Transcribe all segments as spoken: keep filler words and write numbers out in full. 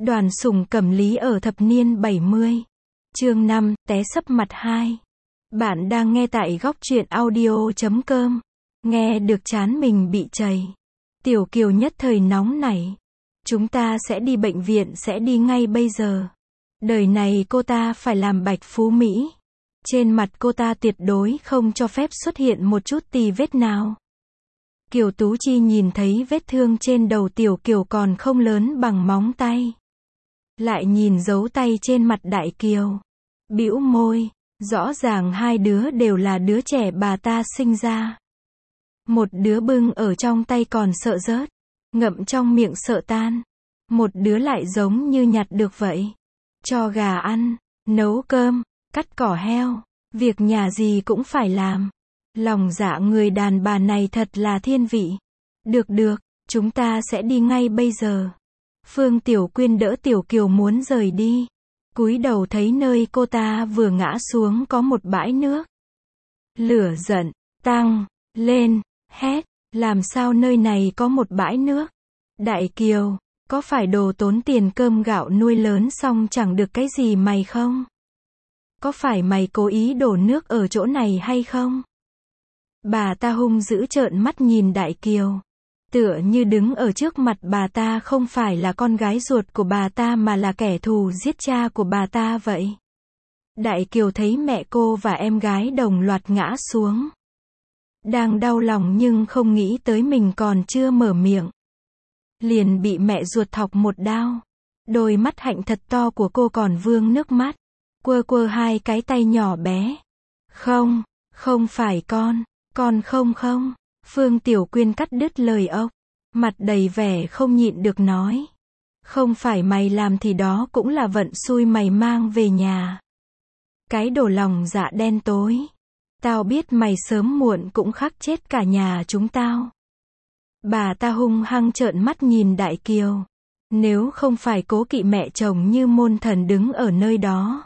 Đoàn Sùng Cẩm Lý ở thập niên bảy mươi. Chương năm, té sấp mặt hai. Bạn đang nghe tại góc truyện audio chấm com. Nghe được chán mình bị trầy. Tiểu Kiều nhất thời nóng nảy. Chúng ta sẽ đi bệnh viện, sẽ đi ngay bây giờ. Đời này cô ta phải làm bạch phú Mỹ. Trên mặt cô ta tuyệt đối không cho phép xuất hiện một chút tì vết nào. Kiều Tú Chi nhìn thấy vết thương trên đầu Tiểu Kiều còn không lớn bằng móng tay. Lại nhìn dấu tay trên mặt Đại Kiều. Bĩu môi, rõ ràng hai đứa đều là đứa trẻ bà ta sinh ra. Một đứa bưng ở trong tay còn sợ rớt, ngậm trong miệng sợ tan. Một đứa lại giống như nhặt được vậy. Cho gà ăn, nấu cơm, cắt cỏ heo, việc nhà gì cũng phải làm. Lòng dạ người đàn bà này thật là thiên vị. Được được, chúng ta sẽ đi ngay bây giờ. Phương Tiểu Quyên đỡ Tiểu Kiều muốn rời đi. Cúi đầu thấy nơi cô ta vừa ngã xuống có một bãi nước. Lửa giận, tăng, lên, hét, làm sao nơi này có một bãi nước? Đại Kiều, có phải đồ tốn tiền cơm gạo nuôi lớn xong chẳng được cái gì mày không? Có phải mày cố ý đổ nước ở chỗ này hay không? Bà ta hung dữ trợn mắt nhìn Đại Kiều. Tựa như đứng ở trước mặt bà ta không phải là con gái ruột của bà ta mà là kẻ thù giết cha của bà ta vậy. Đại Kiều thấy mẹ cô và em gái đồng loạt ngã xuống. Đang đau lòng nhưng không nghĩ tới mình còn chưa mở miệng. Liền bị mẹ ruột thọc một đao. Đôi mắt hạnh thật to của cô còn vương nước mắt. Quơ quơ hai cái tay nhỏ bé. Không, không phải con, con không không. Phương Tiểu Quyên cắt đứt lời ốc. Mặt đầy vẻ không nhịn được nói. Không phải mày làm thì đó cũng là vận xui mày mang về nhà. Cái đồ lòng dạ đen tối. Tao biết mày sớm muộn cũng khắc chết cả nhà chúng tao. Bà ta hung hăng trợn mắt nhìn Đại Kiều. Nếu không phải cố kỵ mẹ chồng như môn thần đứng ở nơi đó,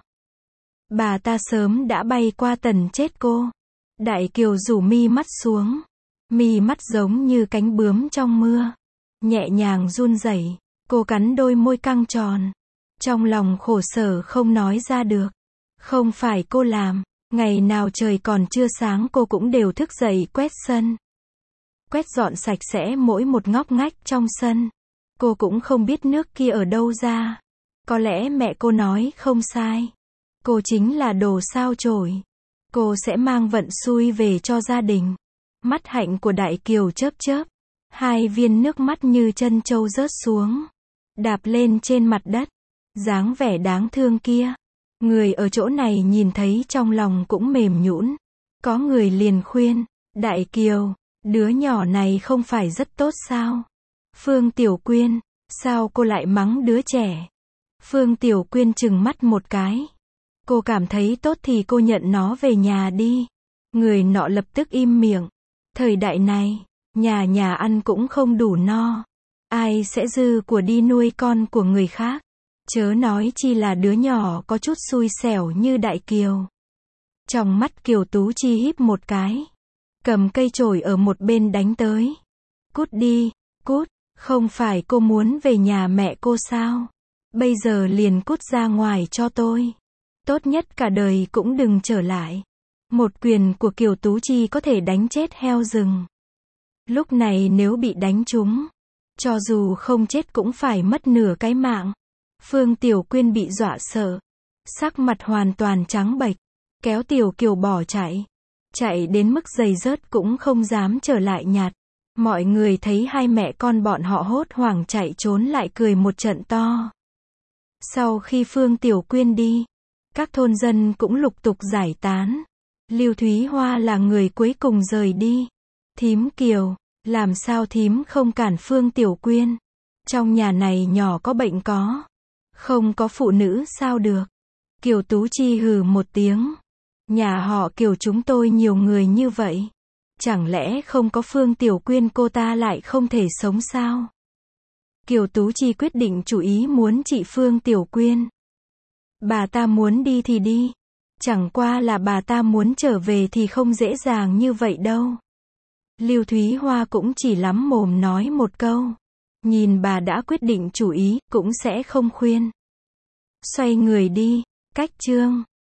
bà ta sớm đã bay qua tần chết cô. Đại Kiều rủ mi mắt xuống. Mi mắt giống như cánh bướm trong mưa. Nhẹ nhàng run rẩy. Cô cắn đôi môi căng tròn. Trong lòng khổ sở không nói ra được. Không phải cô làm. Ngày nào trời còn chưa sáng cô cũng đều thức dậy quét sân. Quét dọn sạch sẽ mỗi một ngóc ngách trong sân. Cô cũng không biết nước kia ở đâu ra. Có lẽ mẹ cô nói không sai. Cô chính là đồ sao chổi. Cô sẽ mang vận xui về cho gia đình. Mắt hạnh của Đại Kiều chớp chớp. Hai viên nước mắt như chân trâu rớt xuống. Đạp lên trên mặt đất. Dáng vẻ đáng thương kia. Người ở chỗ này nhìn thấy trong lòng cũng mềm nhũn. Có người liền khuyên. Đại Kiều, đứa nhỏ này không phải rất tốt sao? Phương Tiểu Quyên, sao cô lại mắng đứa trẻ? Phương Tiểu Quyên trừng mắt một cái. Cô cảm thấy tốt thì cô nhận nó về nhà đi. Người nọ lập tức im miệng. Thời đại này, nhà nhà ăn cũng không đủ no. Ai sẽ dư của đi nuôi con của người khác? Chớ nói chi là đứa nhỏ có chút xui xẻo như Đại Kiều. Trong mắt Kiều Tú Chi híp một cái. Cầm cây chổi ở một bên đánh tới. Cút đi, cút, không phải cô muốn về nhà mẹ cô sao? Bây giờ liền cút ra ngoài cho tôi. Tốt nhất cả đời cũng đừng trở lại. Một quyền của Kiều Tú Chi có thể đánh chết heo rừng. Lúc này nếu bị đánh trúng, cho dù không chết cũng phải mất nửa cái mạng. Phương Tiểu Quyên bị dọa sợ. Sắc mặt hoàn toàn trắng bệch. Kéo Tiểu Kiều bỏ chạy. Chạy đến mức giày rớt cũng không dám trở lại nhặt. Mọi người thấy hai mẹ con bọn họ hốt hoảng chạy trốn lại cười một trận to. Sau khi Phương Tiểu Quyên đi, các thôn dân cũng lục tục giải tán. Lưu Thúy Hoa là người cuối cùng rời đi. Thím Kiều, làm sao thím không cản Phương Tiểu Quyên? Trong nhà này nhỏ có bệnh có. Không có phụ nữ sao được? Kiều Tú Chi hừ một tiếng. Nhà họ Kiều chúng tôi nhiều người như vậy. Chẳng lẽ không có Phương Tiểu Quyên cô ta lại không thể sống sao? Kiều Tú Chi quyết định chủ ý muốn trị Phương Tiểu Quyên. Bà ta muốn đi thì đi. Chẳng qua là bà ta muốn trở về thì không dễ dàng như vậy đâu. Lưu Thúy Hoa cũng chỉ lắm mồm nói một câu. Nhìn bà đã quyết định chủ ý, cũng sẽ không khuyên. Xoay người đi. Cách chương